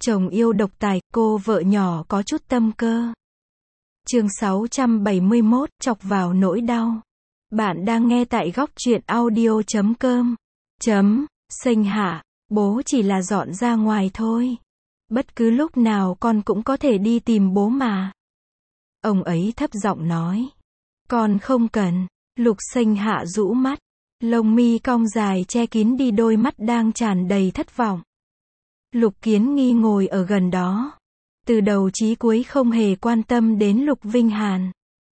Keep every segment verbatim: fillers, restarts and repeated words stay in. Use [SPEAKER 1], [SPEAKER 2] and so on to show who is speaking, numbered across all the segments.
[SPEAKER 1] Chồng yêu độc tài, cô vợ nhỏ có chút tâm cơ. Chương sáu trăm bảy mươi mốt, chọc vào nỗi đau. Bạn đang nghe tại góc truyện audio chấm com. Chấm, Sinh hạ, bố chỉ là dọn ra ngoài thôi. Bất cứ lúc nào con cũng có thể đi tìm bố mà. Ông ấy thấp giọng nói. Con không cần. Lục Sinh hạ rũ mắt. Lông mi cong dài che kín đi đôi mắt đang tràn đầy thất vọng. Lục Kiến Nghi ngồi ở gần đó. Từ đầu chí cuối không hề quan tâm đến Lục Vinh Hàn.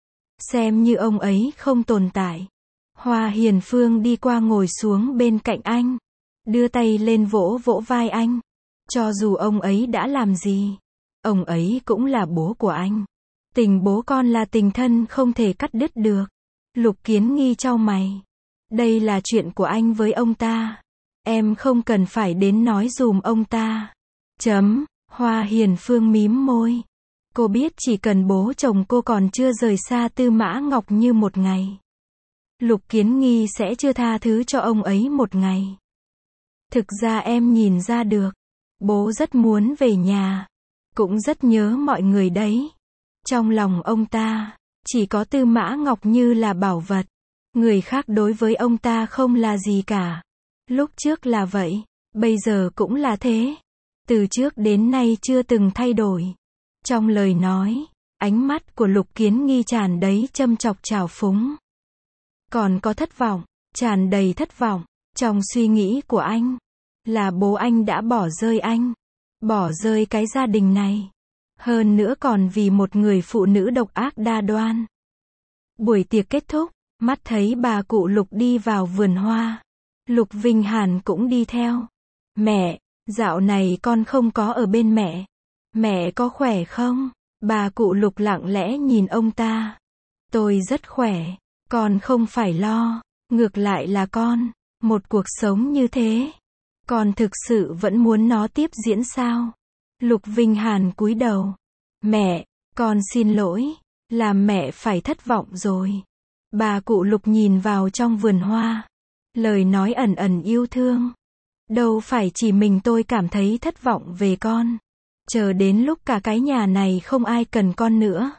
[SPEAKER 1] Xem như ông ấy không tồn tại. Hoa Hiền Phương đi qua ngồi xuống bên cạnh anh. Đưa tay lên vỗ vỗ vai anh. Cho dù ông ấy đã làm gì, ông ấy cũng là bố của anh. Tình bố con là tình thân không thể cắt đứt được. Lục Kiến Nghi chau mày. Đây là chuyện của anh với ông ta. Em không cần phải đến nói dùm ông ta. Chấm, Hoa Hiền Phương mím môi. Cô biết chỉ cần bố chồng cô còn chưa rời xa Tư Mã Ngọc Như một ngày, Lục Kiến Nghi sẽ chưa tha thứ cho ông ấy một ngày. Thực ra em nhìn ra được. Bố rất muốn về nhà. Cũng rất nhớ mọi người đấy. Trong lòng ông ta, chỉ có Tư Mã Ngọc Như là bảo vật. Người khác đối với ông ta không là gì cả. Lúc trước là vậy, bây giờ cũng là thế. Từ trước đến nay chưa từng thay đổi. Trong lời nói, ánh mắt của Lục Kiến Nghi tràn đầy châm chọc trào phúng. Còn có thất vọng, tràn đầy thất vọng. Trong suy nghĩ của anh, là bố anh đã bỏ rơi anh. Bỏ rơi cái gia đình này. Hơn nữa còn vì một người phụ nữ độc ác đa đoan. Buổi tiệc kết thúc, mắt thấy bà cụ Lục đi vào vườn hoa. Lục Vinh Hàn cũng đi theo. Mẹ, dạo này con không có ở bên mẹ. Mẹ có khỏe không? Bà cụ Lục lặng lẽ nhìn ông ta. Tôi rất khỏe. Con không phải lo. Ngược lại là con. Một cuộc sống như thế. Con thực sự vẫn muốn nó tiếp diễn sao? Lục Vinh Hàn cúi đầu. Mẹ, con xin lỗi. Làm mẹ phải thất vọng rồi. Bà cụ Lục nhìn vào trong vườn hoa. Lời nói ẩn ẩn yêu thương. Đâu phải chỉ mình tôi cảm thấy thất vọng về con. Chờ đến lúc cả cái nhà này không ai cần con nữa.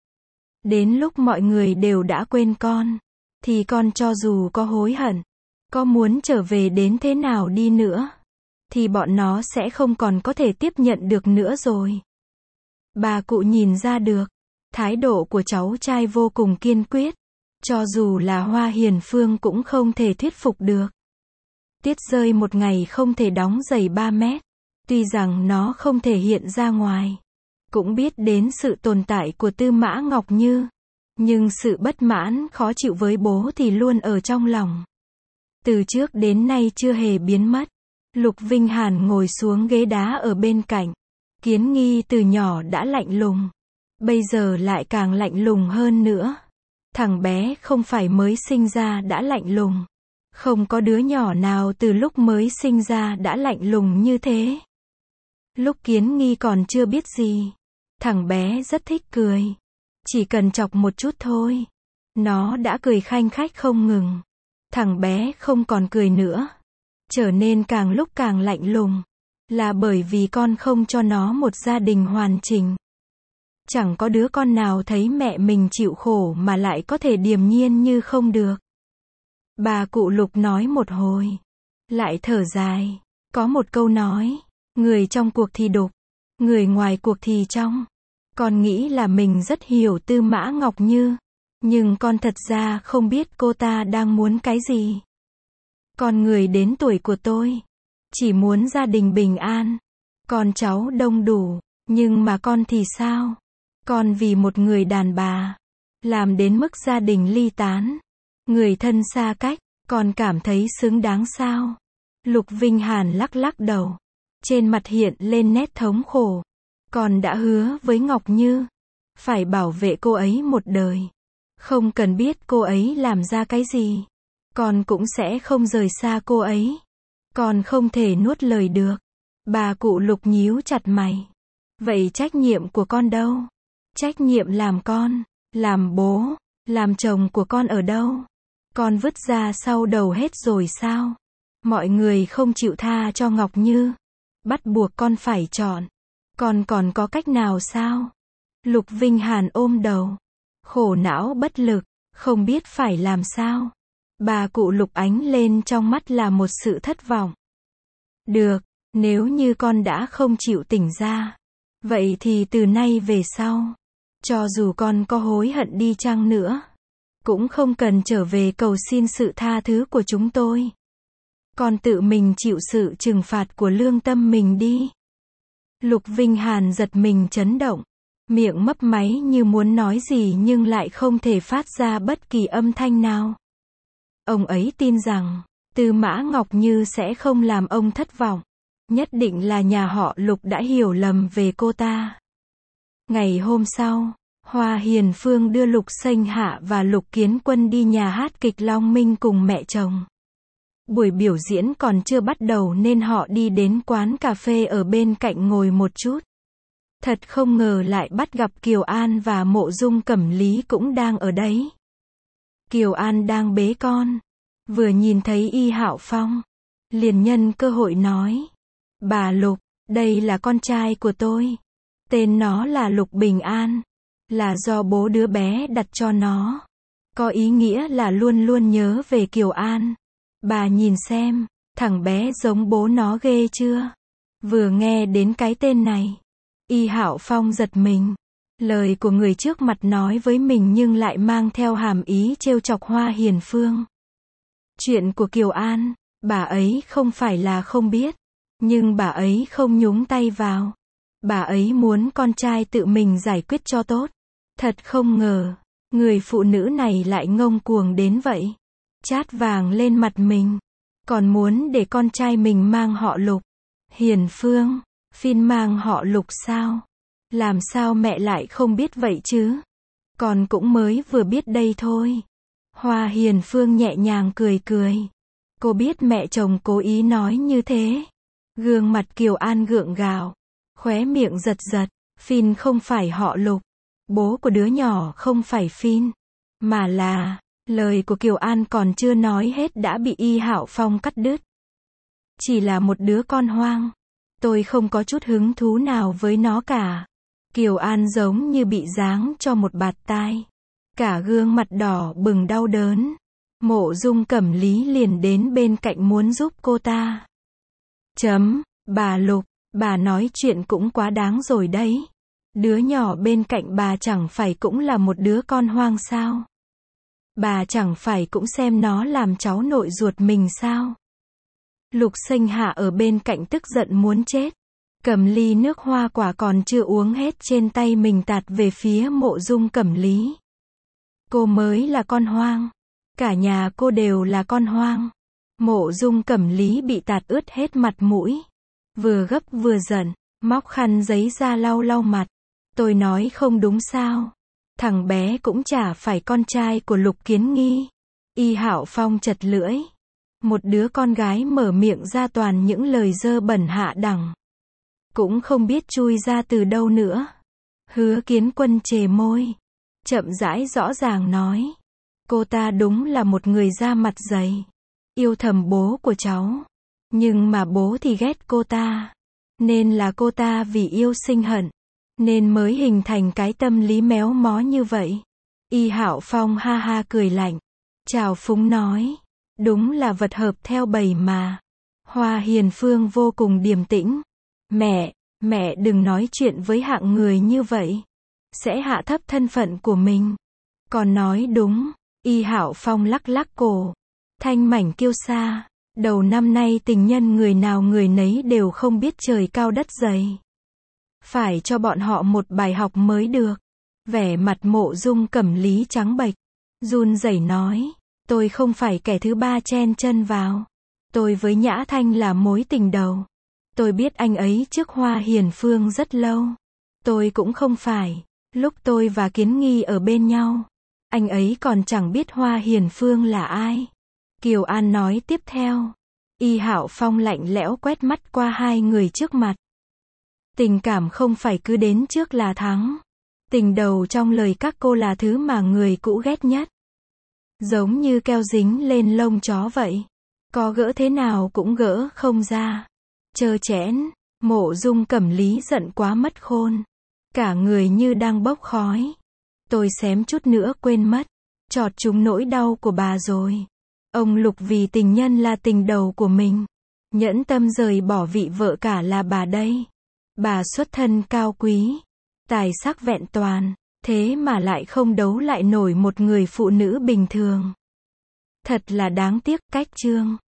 [SPEAKER 1] Đến lúc mọi người đều đã quên con. Thì con cho dù có hối hận, có muốn trở về đến thế nào đi nữa, thì bọn nó sẽ không còn có thể tiếp nhận được nữa rồi. Bà cụ nhìn ra được. Thái độ của cháu trai vô cùng kiên quyết. Cho dù là Hoa Hiền Phương cũng không thể thuyết phục được. Tiết rơi một ngày không thể đóng giày ba mét. Tuy rằng nó không thể hiện ra ngoài. Cũng biết đến sự tồn tại của Tư Mã Ngọc Như. Nhưng sự bất mãn, khó chịu với bố thì luôn ở trong lòng. Từ trước đến nay chưa hề biến mất. Lục Vinh Hàn ngồi xuống ghế đá ở bên cạnh. Kiến Nghi từ nhỏ đã lạnh lùng. Bây giờ lại càng lạnh lùng hơn nữa. Thằng bé không phải mới sinh ra đã lạnh lùng. Không có đứa nhỏ nào từ lúc mới sinh ra đã lạnh lùng như thế. Lúc Kiến Nghi còn chưa biết gì, thằng bé rất thích cười. Chỉ cần chọc một chút thôi, nó đã cười khanh khách không ngừng. Thằng bé không còn cười nữa, trở nên càng lúc càng lạnh lùng. Là bởi vì con không cho nó một gia đình hoàn chỉnh. Chẳng có đứa con nào thấy mẹ mình chịu khổ mà lại có thể điềm nhiên như không được. Bà cụ Lục nói một hồi, lại thở dài. Có một câu nói, người trong cuộc thì đục, người ngoài cuộc thì trong. Con nghĩ là mình rất hiểu Tư Mã Ngọc Như, nhưng con thật ra không biết cô ta đang muốn cái gì. Con người đến tuổi của tôi, chỉ muốn gia đình bình an, con cháu đông đủ, nhưng mà con thì sao? Con vì một người đàn bà, làm đến mức gia đình ly tán, người thân xa cách, con cảm thấy xứng đáng sao? Lục Vinh Hàn lắc lắc đầu, trên mặt hiện lên nét thống khổ. Con đã hứa với Ngọc Như, phải bảo vệ cô ấy một đời. Không cần biết cô ấy làm ra cái gì, con cũng sẽ không rời xa cô ấy. Con không thể nuốt lời được. Bà cụ Lục nhíu chặt mày. Vậy trách nhiệm của con đâu? Trách nhiệm làm con, làm bố, làm chồng của con ở đâu? Con vứt ra sau đầu hết rồi sao? Mọi người không chịu tha cho Ngọc Như, bắt buộc con phải chọn. Con còn có cách nào sao? Lục Vinh Hàn ôm đầu, khổ não bất lực, không biết phải làm sao. Bà cụ Lục ánh lên trong mắt là một sự thất vọng. Được, nếu như con đã không chịu tỉnh ra, vậy thì từ nay về sau, cho dù con có hối hận đi chăng nữa, cũng không cần trở về cầu xin sự tha thứ của chúng tôi. Con tự mình chịu sự trừng phạt của lương tâm mình đi. Lục Vinh Hàn giật mình chấn động, miệng mấp máy như muốn nói gì nhưng lại không thể phát ra bất kỳ âm thanh nào. Ông ấy tin rằng, Tư Mã Ngọc Như sẽ không làm ông thất vọng. Nhất định là nhà họ Lục đã hiểu lầm về cô ta. Ngày hôm sau, Hoa Hiền Phương đưa Lục Xanh Hạ và Lục Kiến Quân đi nhà hát kịch Long Minh cùng mẹ chồng. Buổi biểu diễn còn chưa bắt đầu nên họ đi đến quán cà phê ở bên cạnh ngồi một chút. Thật không ngờ lại bắt gặp Kiều An và Mộ Dung Cẩm Lý cũng đang ở đấy. Kiều An đang bế con, vừa nhìn thấy Y Hạo Phong, liền nhân cơ hội nói: "Bà Lục, đây là con trai của tôi. Tên nó là Lục Bình An, là do bố đứa bé đặt cho nó. Có ý nghĩa là luôn luôn nhớ về Kiều An. Bà nhìn xem, thằng bé giống bố nó ghê chưa?" Vừa nghe đến cái tên này, Y Hạo Phong giật mình. Lời của người trước mặt nói với mình nhưng lại mang theo hàm ý trêu chọc Hoa Hiền Phương. Chuyện của Kiều An, bà ấy không phải là không biết, nhưng bà ấy không nhúng tay vào. Bà ấy muốn con trai tự mình giải quyết cho tốt. Thật không ngờ, người phụ nữ này lại ngông cuồng đến vậy. Chát vàng lên mặt mình, còn muốn để con trai mình mang họ Lục. Hiền Phương, Phin mang họ Lục sao? Làm sao mẹ lại không biết vậy chứ? Con cũng mới vừa biết đây thôi. Hoa Hiền Phương nhẹ nhàng cười cười. Cô biết mẹ chồng cố ý nói như thế. Gương mặt Kiều An gượng gạo, khóe miệng giật giật. Phin không phải họ Lục. Bố của đứa nhỏ không phải Phin, mà là... Lời của Kiều An còn chưa nói hết đã bị Y Hạo Phong cắt đứt. Chỉ là một đứa con hoang. Tôi không có chút hứng thú nào với nó cả. Kiều An giống như bị giáng cho một bạt tai. Cả gương mặt đỏ bừng đau đớn. Mộ Dung Cẩm Lý liền đến bên cạnh muốn giúp cô ta. Chấm, bà Lục, bà nói chuyện cũng quá đáng rồi đấy. Đứa nhỏ bên cạnh bà chẳng phải cũng là một đứa con hoang sao? Bà chẳng phải cũng xem nó làm cháu nội ruột mình sao? Lục Xanh Hạ ở bên cạnh tức giận muốn chết. Cầm ly nước hoa quả còn chưa uống hết trên tay mình tạt về phía Mộ Dung Cẩm Lý. Cô mới là con hoang. Cả nhà cô đều là con hoang. Mộ Dung Cẩm Lý bị tạt ướt hết mặt mũi. Vừa gấp vừa giận, móc khăn giấy ra lau lau mặt. Tôi nói không đúng sao? Thằng bé cũng chả phải con trai của Lục Kiến Nghi. Y Hạo Phong chật lưỡi. Một đứa con gái mở miệng ra toàn những lời dơ bẩn hạ đẳng. Cũng không biết chui ra từ đâu nữa. Hứa Kiến Quân chề môi. Chậm rãi rõ ràng nói. Cô ta đúng là một người da mặt dày. Yêu thầm bố của cháu. Nhưng mà bố thì ghét cô ta. Nên là cô ta vì yêu sinh hận. Nên mới hình thành cái tâm lý méo mó như vậy. Y Hạo Phong ha ha cười lạnh. Chào phúng nói. Đúng là vật hợp theo bầy mà. Hoa Hiền Phương vô cùng điềm tĩnh. Mẹ, mẹ đừng nói chuyện với hạng người như vậy. Sẽ hạ thấp thân phận của mình. Còn nói đúng. Y Hạo Phong lắc lắc cổ. Thanh mảnh kiêu sa. Đầu năm nay tình nhân người nào người nấy đều không biết trời cao đất dày. Phải cho bọn họ một bài học mới được. Vẻ mặt Mộ Dung Cẩm Lý trắng bệch. Run rẩy nói. Tôi không phải kẻ thứ ba chen chân vào. Tôi với Nhã Thanh là mối tình đầu. Tôi biết anh ấy trước Hoa Hiền Phương rất lâu. Tôi cũng không phải. Lúc tôi và Kiến Nghi ở bên nhau, anh ấy còn chẳng biết Hoa Hiền Phương là ai. Kiều An nói tiếp theo. Y Hạo Phong lạnh lẽo quét mắt qua hai người trước mặt. Tình cảm không phải cứ đến trước là thắng. Tình đầu trong lời các cô là thứ mà người cũ ghét nhất. Giống như keo dính lên lông chó vậy. Có gỡ thế nào cũng gỡ không ra. Trơ trẽn, Mộ Dung Cẩm Lý giận quá mất khôn. Cả người như đang bốc khói. Tôi xém chút nữa quên mất. Chọt trúng nỗi đau của bà rồi. Ông Lục vì tình nhân là tình đầu của mình. Nhẫn tâm rời bỏ vị vợ cả là bà đây. Bà xuất thân cao quý. Tài sắc vẹn toàn. Thế mà lại không đấu lại nổi một người phụ nữ bình thường. Thật là đáng tiếc, cách chương.